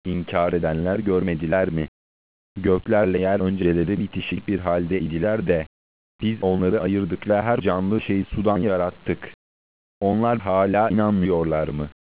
İnkar edenler görmediler mi? Göklerle yer önceleri bitişik bir halde idiler de, biz onları ayırdık ve her canlı şeyi sudan yarattık. Onlar hala inanmıyorlar mı?